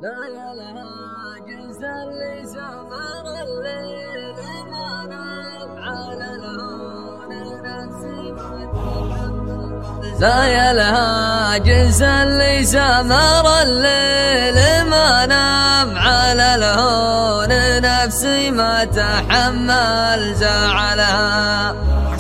لا يلها جنس اللي سمر الليل ما نام على الهون نفسي لا يلها جنس اللي سمر الليل ما نام على الهون نفسي ما تحمل زعلها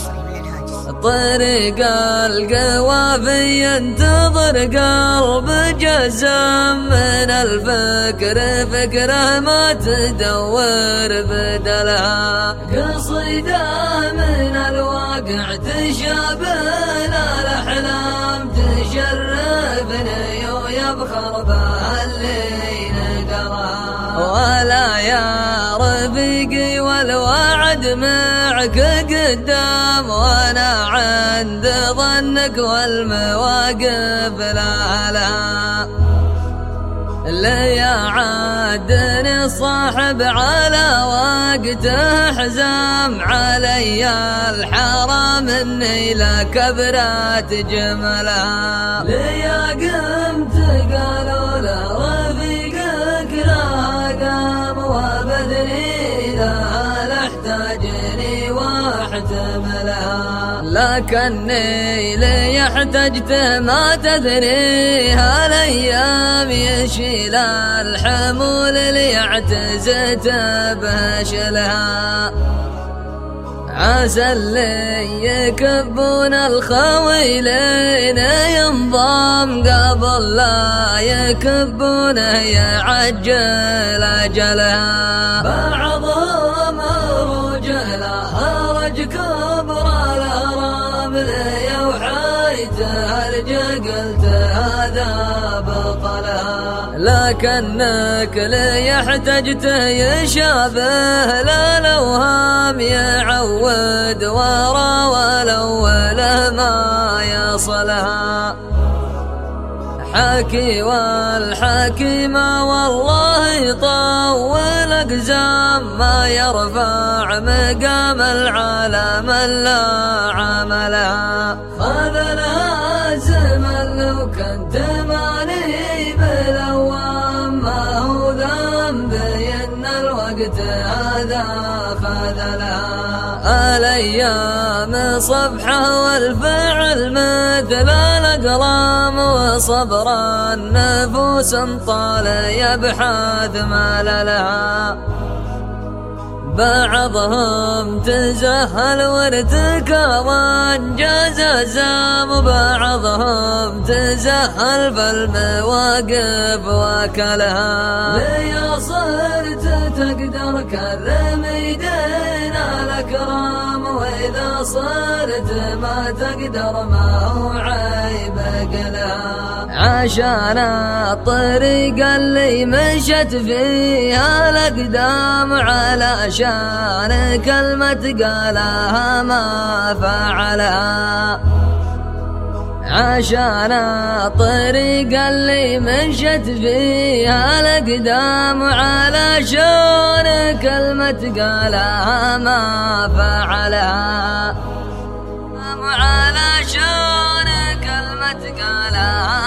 طريق القوافي ينتظر قلب جزم من الفكر فكره ما تدور بدلها قصيدة من الواقع تشابه الأحلام تشرفني ويبخر بها اللي نقرها ولا يا رفيقي والوعد معك قدام وانا عند ظنك والمواقف لا اللي يعادني الصاحب على وقت حزام علي الحرام اني لكبرات جملها ليا قمت قالوا له رفيقك لا قام وبدني لا احتاجني واحتملها لكني لي احتجت ما تدري هالايام يشيل الحمول اللي اعتزت بشلها عسى اللي يكبون الخويلين ينضم قبل لا يكبونه يعجل اجلها بعضهم رجلها رج كبر الهرام لي وحيته قلت هذا بطلها لكنك لي احتجته يشابه الاوهام يعود ورا والاول ما يصلها حكي والحكيمة والله يطول اقزام ما يرفع مقام العالم الا عملها خذلها زمن لو كنت ماني بالاوام ما هو ذنبي ان الوقت هذا خذلها الايام صفحة والفعل مثل الاقلام وصبر النفوس طال يبحث ما لها بعضهم تزهل وارتكب وانجاز الزام بعضهم تزهل بالمواقف وكلها لي صرت تقدر كرم يدينا الاكرام واذا صرت ما تقدر ما هو عيب قلها عشان الطريق اللي مشت فيها الاقدام علشان كلمة قالها ما فعلها عشان الطريق اللي مشت فيها الاقدام علشان كلمة قالها ما فعلها علشان كلمة قالها